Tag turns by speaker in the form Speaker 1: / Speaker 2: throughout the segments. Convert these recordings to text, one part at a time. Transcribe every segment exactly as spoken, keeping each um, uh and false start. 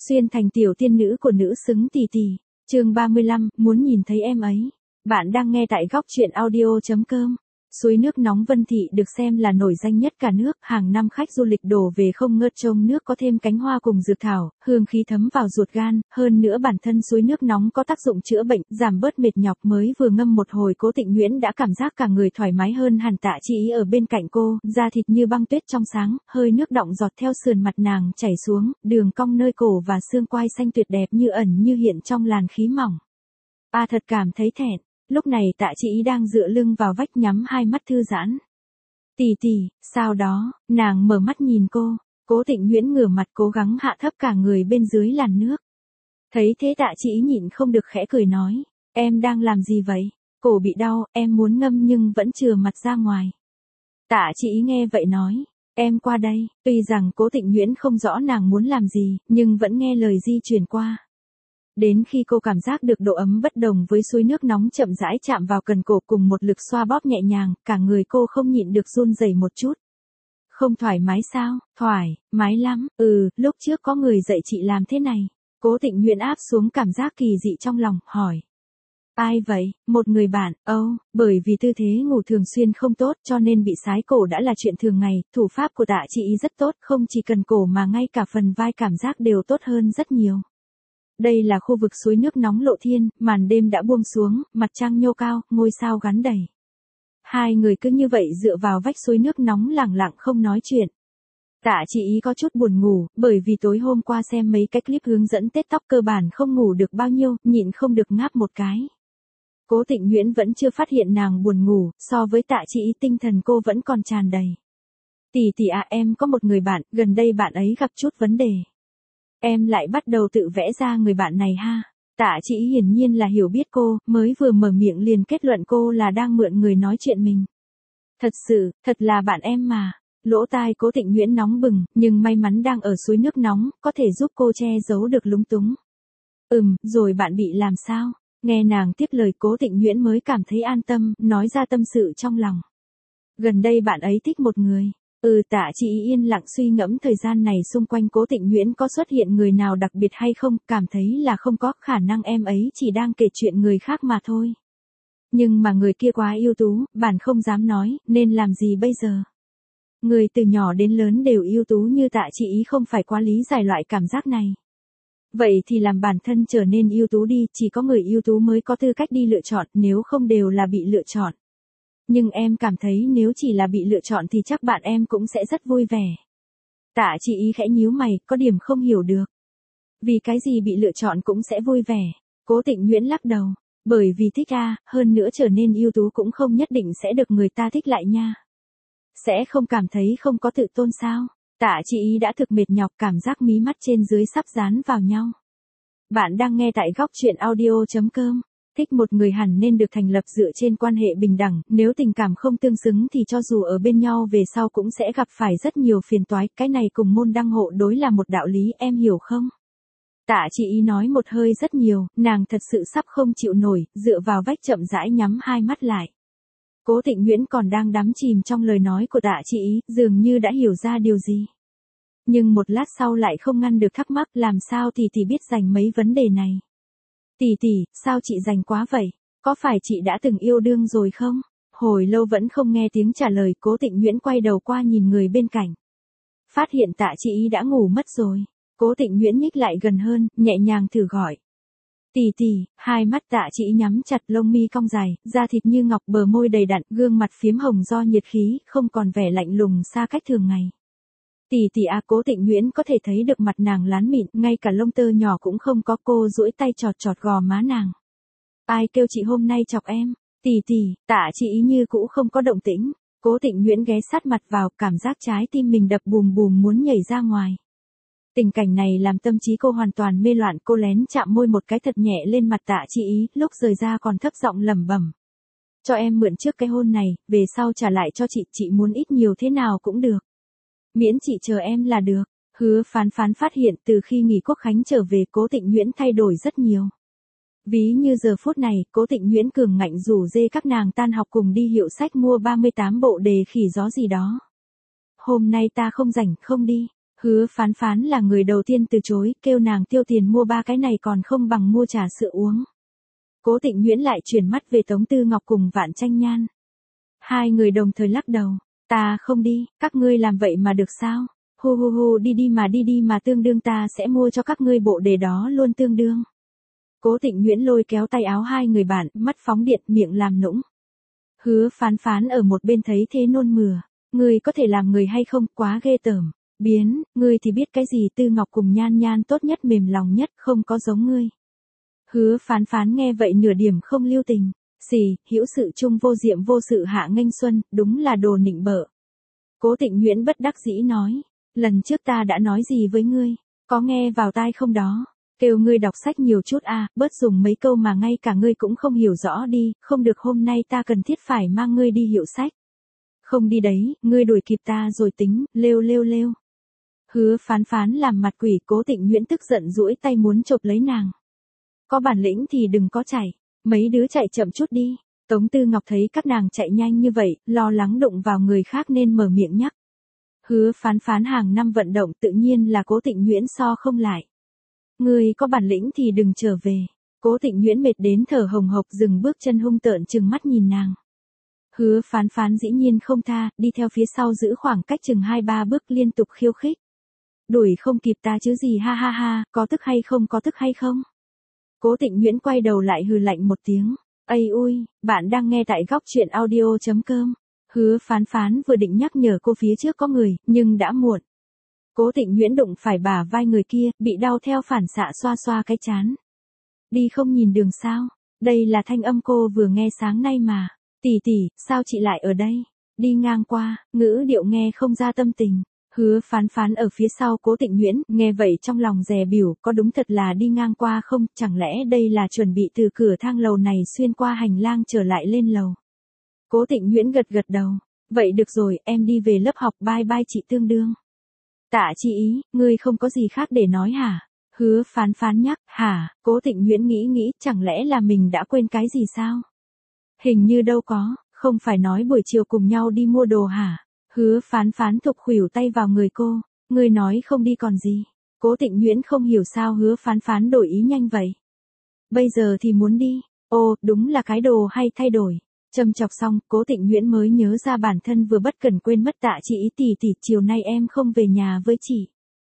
Speaker 1: Xuyên thành tiểu tiên nữ của nữ xứng tỷ tỷ. Chương ba mươi lăm, muốn nhìn thấy em ấy. Bạn đang nghe tại góc truyện audio chấm com. Suối nước nóng Vân Thị được xem là nổi danh nhất cả nước, hàng năm khách du lịch đổ về không ngớt trông nước có thêm cánh hoa cùng dược thảo, hương khí thấm vào ruột gan, hơn nữa bản thân suối nước nóng có tác dụng chữa bệnh, giảm bớt mệt nhọc. Mới vừa ngâm một hồi, Cố Tịnh Nguyễn đã cảm giác cả người thoải mái hơn hẳn. Tạ Chi Ý ở bên cạnh cô, da thịt như băng tuyết trong sáng, hơi nước đọng giọt theo sườn mặt nàng chảy xuống, đường cong nơi cổ và xương quai xanh tuyệt đẹp như ẩn như hiện trong làn khí mỏng. A thật cảm thấy thẹn. Lúc này Tạ Chi Ý đang dựa lưng vào vách nhắm hai mắt thư giãn. Tỷ tỷ, sau đó, nàng mở mắt nhìn cô, Cố Tịnh Nguyễn ngửa mặt cố gắng hạ thấp cả người bên dưới làn nước. Thấy thế Tạ Chi Ý nhịn không được khẽ cười nói, em đang làm gì vậy? Cổ bị đau, em muốn ngâm nhưng vẫn chừa mặt ra ngoài. Tạ Chi Ý nghe vậy nói, em qua đây. Tuy rằng Cố Tịnh Nguyễn không rõ nàng muốn làm gì, nhưng vẫn nghe lời di chuyển qua. Đến khi cô cảm giác được độ ấm bất đồng với suối nước nóng chậm rãi chạm vào cần cổ cùng một lực xoa bóp nhẹ nhàng, cả người cô không nhịn được run rẩy một chút. Không thoải mái sao? Thoải mái lắm. Ừ, lúc trước có người dạy chị làm thế này. Cố Tịnh Nguyễn áp xuống cảm giác kỳ dị trong lòng, hỏi. Ai vậy? Một người bạn. Âu, oh, bởi vì tư thế ngủ thường xuyên không tốt cho nên bị sái cổ đã là chuyện thường ngày. Thủ pháp của Tạ Chi Ý rất tốt, không chỉ cần cổ mà ngay cả phần vai cảm giác đều tốt hơn rất nhiều. Đây là khu vực suối nước nóng Lộ Thiên, màn đêm đã buông xuống, mặt trăng nhô cao, ngôi sao gắn đầy. Hai người cứ như vậy dựa vào vách suối nước nóng lẳng lặng không nói chuyện. Tạ Chi Ý có chút buồn ngủ, bởi vì tối hôm qua xem mấy cái clip hướng dẫn tết tóc cơ bản không ngủ được bao nhiêu, nhịn không được ngáp một cái. Cố Tịnh Nguyễn vẫn chưa phát hiện nàng buồn ngủ, so với Tạ Chi Ý tinh thần cô vẫn còn tràn đầy. Tỷ tỷ à, em có một người bạn, gần đây bạn ấy gặp chút vấn đề. Em lại bắt đầu tự vẽ ra người bạn này ha. Tạ Chi Ý hiển nhiên là hiểu biết cô, mới vừa mở miệng liền kết luận cô là đang mượn người nói chuyện mình. Thật sự, thật là bạn em mà. Lỗ tai Cố Tịnh Nguyễn nóng bừng, nhưng may mắn đang ở suối nước nóng, có thể giúp cô che giấu được lúng túng. Ừm, rồi bạn bị làm sao? Nghe nàng tiếp lời Cố Tịnh Nguyễn mới cảm thấy an tâm, nói ra tâm sự trong lòng. Gần đây bạn ấy thích một người. Ừ, Tạ Chi Ý yên lặng suy ngẫm thời gian này xung quanh Cố Tịnh Nguyễn có xuất hiện người nào đặc biệt hay không, cảm thấy là không có, khả năng em ấy chỉ đang kể chuyện người khác mà thôi. Nhưng mà người kia quá ưu tú, bản không dám nói, nên làm gì bây giờ? Người từ nhỏ đến lớn đều ưu tú như Tạ Chi Ý không phải quá lý giải loại cảm giác này. Vậy thì làm bản thân trở nên ưu tú đi, chỉ có người ưu tú mới có tư cách đi lựa chọn, nếu không đều là bị lựa chọn. Nhưng em cảm thấy nếu chỉ là bị lựa chọn thì chắc bạn em cũng sẽ rất vui vẻ. Tạ Chi Ý khẽ nhíu mày, có điểm không hiểu được. Vì cái gì bị lựa chọn cũng sẽ vui vẻ? Cố Tịnh Nguyễn lắc đầu. Bởi vì thích a, hơn nữa trở nên ưu tú cũng không nhất định sẽ được người ta thích lại nha. Sẽ không cảm thấy không có tự tôn sao? Tạ Chi Ý đã thực mệt nhọc, cảm giác mí mắt trên dưới sắp dán vào nhau. Bạn đang nghe tại góc truyện audio chấm com. Thích một người hẳn nên được thành lập dựa trên quan hệ bình đẳng, nếu tình cảm không tương xứng thì cho dù ở bên nhau về sau cũng sẽ gặp phải rất nhiều phiền toái, cái này cùng môn đăng hộ đối là một đạo lý, em hiểu không? Tạ Chi Ý nói một hơi rất nhiều, nàng thật sự sắp không chịu nổi, dựa vào vách chậm rãi nhắm hai mắt lại. Cố Tịnh Nguyễn còn đang đắm chìm trong lời nói của Tạ Chi Ý, dường như đã hiểu ra điều gì. Nhưng một lát sau lại không ngăn được thắc mắc, làm sao thì thì biết dành mấy vấn đề này. Tỷ tỷ, sao chị rành quá vậy? Có phải chị đã từng yêu đương rồi không? Hồi lâu vẫn không nghe tiếng trả lời, Cố Tịnh Nguyễn quay đầu qua nhìn người bên cạnh. Phát hiện Tạ Chi Ý đã ngủ mất rồi. Cố Tịnh Nguyễn nhích lại gần hơn, nhẹ nhàng thử gọi. Tỷ tỷ, hai mắt Tạ Chi Ý nhắm chặt, lông mi cong dài, da thịt như ngọc, bờ môi đầy đặn, gương mặt phiếm hồng do nhiệt khí, không còn vẻ lạnh lùng xa cách thường ngày. Tỷ tỷ à, Cố Tịnh Nguyễn có thể thấy được mặt nàng lán mịn, ngay cả lông tơ nhỏ cũng không có, cô duỗi tay chọt chọt gò má nàng. Ai kêu chị hôm nay chọc em? Tỷ tỷ, Tạ Chi Ý như cũ không có động tĩnh. Cố Tịnh Nguyễn ghé sát mặt vào, cảm giác trái tim mình đập bùm bùm muốn nhảy ra ngoài. Tình cảnh này làm tâm trí cô hoàn toàn mê loạn, cô lén chạm môi một cái thật nhẹ lên mặt Tạ Chi Ý, lúc rời ra còn thấp giọng lẩm bẩm. Cho em mượn trước cái hôn này, về sau trả lại cho chị, chị muốn ít nhiều thế nào cũng được. Miễn chị chờ em là được. Hứa Phán Phán phát hiện từ khi nghỉ Quốc Khánh trở về, Cố Tịnh Nguyễn thay đổi rất nhiều. Ví như giờ phút này, Cố Tịnh Nguyễn cường ngạnh rủ dê các nàng tan học cùng đi hiệu sách mua ba mươi tám bộ đề khỉ gió gì đó. Hôm nay ta không rảnh, không đi. Hứa Phán Phán là người đầu tiên từ chối, kêu nàng tiêu tiền mua ba cái này còn không bằng mua trà sữa uống. Cố Tịnh Nhuyễn lại chuyển mắt về Tống Tư Ngọc cùng Vạn Tranh Nhan. Hai người đồng thời lắc đầu, ta không đi, các ngươi làm vậy mà được sao? Hu hu hu, đi đi mà đi đi mà tương đương, ta sẽ mua cho các ngươi bộ đề đó luôn tương đương. Cố Tịnh Nhuyễn lôi kéo tay áo hai người bạn, mắt phóng điện, miệng làm nũng. Hứa Phán Phán ở một bên thấy thế nôn mửa, ngươi có thể làm người hay không, quá ghê tởm. Biến, ngươi thì biết cái gì, Tư Ngọc cùng Nhan Nhan tốt nhất mềm lòng nhất, không có giống ngươi. Hứa Phán Phán nghe vậy nửa điểm không lưu tình, xì, hữu sự chung vô diệm vô sự hạ nghênh xuân, đúng là đồ nịnh bợ. Cố Tịnh Nhuyễn bất đắc dĩ nói, lần trước ta đã nói gì với ngươi, có nghe vào tai không đó, kêu ngươi đọc sách nhiều chút a, à, bớt dùng mấy câu mà ngay cả ngươi cũng không hiểu rõ đi, không được hôm nay ta cần thiết phải mang ngươi đi hiệu sách. Không đi đấy, ngươi đuổi kịp ta rồi tính, lêu lêu lêu. Hứa Phán Phán làm mặt quỷ, Cố Tịnh Nhuyễn tức giận duỗi tay muốn chộp lấy nàng. Có bản lĩnh thì đừng có chạy, mấy đứa chạy chậm chút đi. Tống Tư Ngọc thấy các nàng chạy nhanh như vậy, lo lắng đụng vào người khác nên mở miệng nhắc. Hứa Phán Phán hàng năm vận động tự nhiên là Cố Tịnh Nhuyễn so không lại. Ngươi có bản lĩnh thì đừng trở về. Cố Tịnh Nhuyễn mệt đến thở hồng hộc dừng bước chân hung tợn trừng mắt nhìn nàng. Hứa Phán Phán dĩ nhiên không tha, đi theo phía sau giữ khoảng cách chừng hai ba bước liên tục khiêu khích. Đuổi không kịp ta chứ gì, ha ha ha, có tức hay không, có tức hay không? Cố Tịnh Nhuyễn quay đầu lại hừ lạnh một tiếng. Ây ui, bạn đang nghe tại góc truyện audio chấm com. Hứa Phán Phán vừa định nhắc nhở cô phía trước có người, nhưng đã muộn. Cố Tịnh Nhuyễn đụng phải bả vai người kia, bị đau theo phản xạ xoa xoa cái trán. Đi không nhìn đường sao? Đây là thanh âm cô vừa nghe sáng nay mà. Tỷ tỷ, sao chị lại ở đây? Đi ngang qua, ngữ điệu nghe không ra tâm tình. Hứa Phán Phán ở phía sau Cố Tịnh Nhuyễn, nghe vậy trong lòng dè bỉu, có đúng thật là đi ngang qua không, chẳng lẽ đây là chuẩn bị từ cửa thang lầu này xuyên qua hành lang trở lại lên lầu. Cố Tịnh Nhuyễn gật gật đầu, vậy được rồi, em đi về lớp học, bye bye chị tương đương. Tạ Chi Ý, ngươi không có gì khác để nói hả? Hứa Phán Phán nhắc, hả? Cố Tịnh Nhuyễn nghĩ nghĩ, chẳng lẽ là mình đã quên cái gì sao? Hình như đâu có, không phải nói buổi chiều cùng nhau đi mua đồ hả? Hứa Phán Phán thục khuỷu tay vào người cô, ngươi nói không đi còn gì. Cố Tịnh Nhuyễn không hiểu sao Hứa Phán Phán đổi ý nhanh vậy. Bây giờ thì muốn đi, ô, đúng là cái đồ hay thay đổi. Châm chọc xong, Cố Tịnh Nhuyễn mới nhớ ra bản thân vừa bất cẩn quên mất Tạ Chi Ý, tỷ tỷ, chiều nay em không về nhà với chị.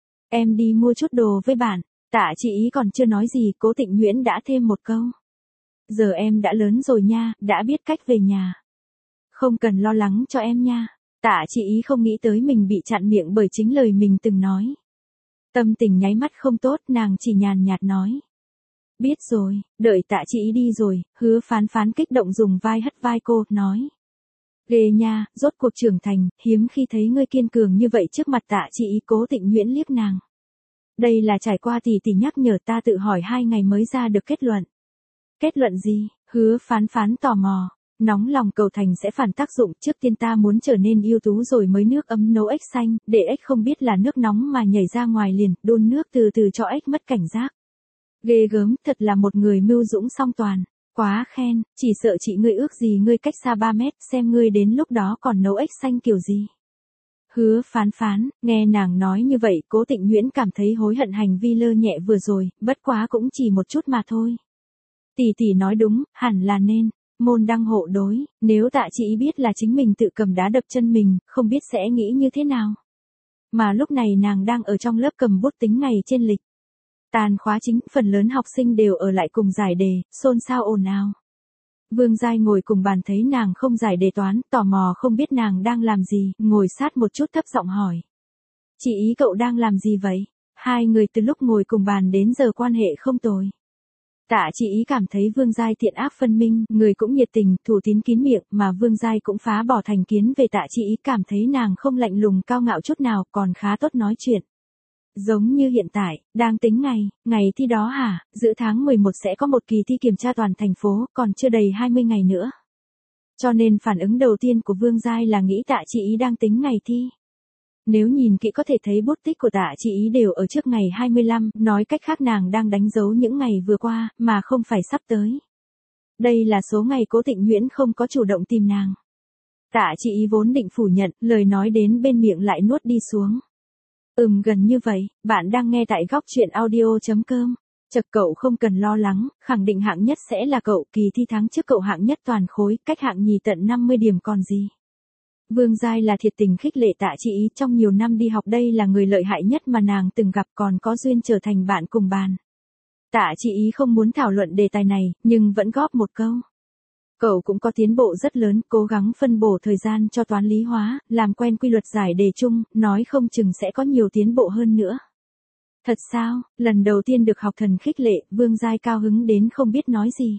Speaker 1: Em đi mua chút đồ với bạn. Tạ Chi Ý còn chưa nói gì, Cố Tịnh Nhuyễn đã thêm một câu. Giờ em đã lớn rồi nha, đã biết cách về nhà. Không cần lo lắng cho em nha. Tạ Chi Ý không nghĩ tới mình bị chặn miệng bởi chính lời mình từng nói. Tâm tình nháy mắt không tốt, nàng chỉ nhàn nhạt nói. Biết rồi, đợi Tạ Chi Ý đi rồi, Hứa Phán Phán kích động dùng vai hất vai cô, nói. Ghê nha, rốt cuộc trưởng thành, hiếm khi thấy ngươi kiên cường như vậy trước mặt Tạ Chi Ý. Cố Tịnh Nhuyễn liếc nàng. Đây là trải qua tỷ tỷ nhắc nhở ta tự hỏi hai ngày mới ra được kết luận. Kết luận gì? Hứa Phán Phán tò mò. Nóng lòng cầu thành sẽ phản tác dụng, trước tiên ta muốn trở nên ưu tú rồi mới nước ấm nấu ếch xanh, để ếch không biết là nước nóng mà nhảy ra ngoài liền, đun nước từ từ cho ếch mất cảnh giác. Ghê gớm, thật là một người mưu dũng song toàn. Quá khen, chỉ sợ chị ngươi ước gì ngươi cách xa ba mét, xem ngươi đến lúc đó còn nấu ếch xanh kiểu gì. Hứa Phán Phán, nghe nàng nói như vậy, Cố Tịnh Nhuyễn cảm thấy hối hận hành vi lơ nhẹ vừa rồi, bất quá cũng chỉ một chút mà thôi. Tỷ tỷ nói đúng, hẳn là nên. Môn đăng hộ đối, nếu Tạ Chi Ý biết là chính mình tự cầm đá đập chân mình, không biết sẽ nghĩ như thế nào. Mà lúc này nàng đang ở trong lớp cầm bút tính ngày trên lịch. Tàn khóa chính, phần lớn học sinh đều ở lại cùng giải đề, xôn xao ồn ào. Vương Giai ngồi cùng bàn thấy nàng không giải đề toán, tò mò không biết nàng đang làm gì, ngồi sát một chút thấp giọng hỏi. Chị Ý cậu đang làm gì vậy? Hai người từ lúc ngồi cùng bàn đến giờ quan hệ không tồi. Tạ Chi Ý cảm thấy Vương Giai thiện ác phân minh, người cũng nhiệt tình, thủ tín kín miệng, mà Vương Giai cũng phá bỏ thành kiến về Tạ Chi Ý, cảm thấy nàng không lạnh lùng cao ngạo chút nào, còn khá tốt nói chuyện. Giống như hiện tại, đang tính ngày, ngày thi đó hả, giữa tháng mười một sẽ có một kỳ thi kiểm tra toàn thành phố, còn chưa đầy hai mươi ngày nữa. Cho nên phản ứng đầu tiên của Vương Giai là nghĩ Tạ Chi Ý đang tính ngày thi. Nếu nhìn kỹ có thể thấy bút tích của Tạ Chi Ý đều ở trước ngày hai mươi lăm, nói cách khác nàng đang đánh dấu những ngày vừa qua, mà không phải sắp tới. Đây là số ngày Cố Tịnh Nhuyễn không có chủ động tìm nàng. Tạ Chi Ý vốn định phủ nhận, lời nói đến bên miệng lại nuốt đi xuống. Ừm gần như vậy, bạn đang nghe tại góc chuyện audio.com. Chật cậu không cần lo lắng, khẳng định hạng nhất sẽ là cậu, kỳ thi tháng trước cậu hạng nhất toàn khối, cách hạng nhì tận năm mươi điểm còn gì. Vương Giai là thiệt tình khích lệ Tạ Chi Ý, trong nhiều năm đi học đây là người lợi hại nhất mà nàng từng gặp, còn có duyên trở thành bạn cùng bàn. Tạ Chi Ý không muốn thảo luận đề tài này, nhưng vẫn góp một câu. Cậu cũng có tiến bộ rất lớn, cố gắng phân bổ thời gian cho toán lý hóa, làm quen quy luật giải đề chung, nói không chừng sẽ có nhiều tiến bộ hơn nữa. Thật sao? Lần đầu tiên được học thần khích lệ, Vương Giai cao hứng đến không biết nói gì.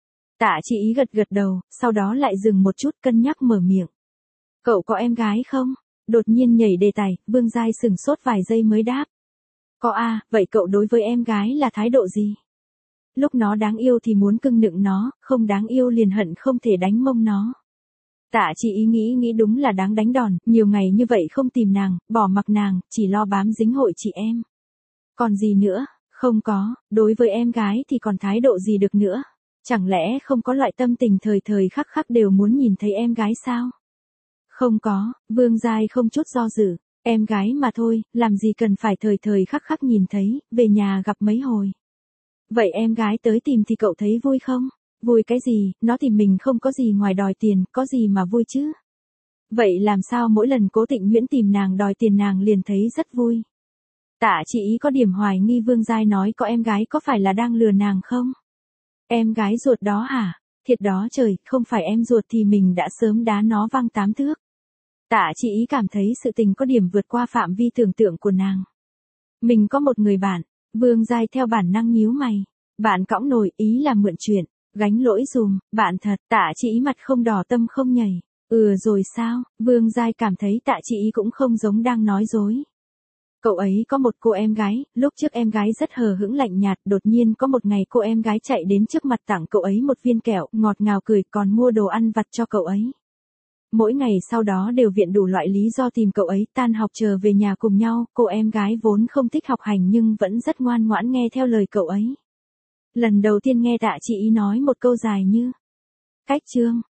Speaker 1: Tạ Chi Ý gật gật đầu, sau đó lại dừng một chút cân nhắc mở miệng. Cậu có em gái không? Đột nhiên nhảy đề tài, Vương Giai sửng sốt vài giây mới đáp. Có à, vậy cậu đối với em gái là thái độ gì? Lúc nó đáng yêu thì muốn cưng nựng nó, không đáng yêu liền hận không thể đánh mông nó. Tạ Chi Ý nghĩ nghĩ đúng là đáng đánh đòn, nhiều ngày như vậy không tìm nàng, bỏ mặc nàng, chỉ lo bám dính hội chị em. Còn gì nữa? Không có, đối với em gái thì còn thái độ gì được nữa? Chẳng lẽ không có loại tâm tình thời thời khắc khắc đều muốn nhìn thấy em gái sao? Không có, Vương Giai không chút do dự, em gái mà thôi, làm gì cần phải thời thời khắc khắc nhìn thấy, về nhà gặp mấy hồi. Vậy em gái tới tìm thì cậu thấy vui không? Vui cái gì, nó tìm mình không có gì ngoài đòi tiền, có gì mà vui chứ? Vậy làm sao mỗi lần Cố Tịnh Nguyễn tìm nàng đòi tiền nàng liền thấy rất vui? Tạ Chi Ý có điểm hoài nghi Vương Giai nói có em gái có phải là đang lừa nàng không? Em gái ruột đó hả? Thiệt đó trời, không phải em ruột thì mình đã sớm đá nó văng tám thước. Tạ Chi Ý cảm thấy sự tình có điểm vượt qua phạm vi tưởng tượng của nàng. Mình có một người bạn, Vương Giai theo bản năng nhíu mày. Bạn cõng nổi, ý là mượn chuyện, gánh lỗi dùm, bạn thật. Tạ Chi Ý mặt không đỏ tâm không nhảy. Ừ rồi sao? Vương Giai cảm thấy Tạ Chi Ý cũng không giống đang nói dối. Cậu ấy có một cô em gái, lúc trước em gái rất hờ hững lạnh nhạt, đột nhiên có một ngày cô em gái chạy đến trước mặt tặng cậu ấy một viên kẹo, ngọt ngào cười, còn mua đồ ăn vặt cho cậu ấy. Mỗi ngày sau đó đều viện đủ loại lý do tìm cậu ấy, tan học chờ về nhà cùng nhau, cô em gái vốn không thích học hành nhưng vẫn rất ngoan ngoãn nghe theo lời cậu ấy. Lần đầu tiên nghe Tạ Chi Ý nói một câu dài như cách chương,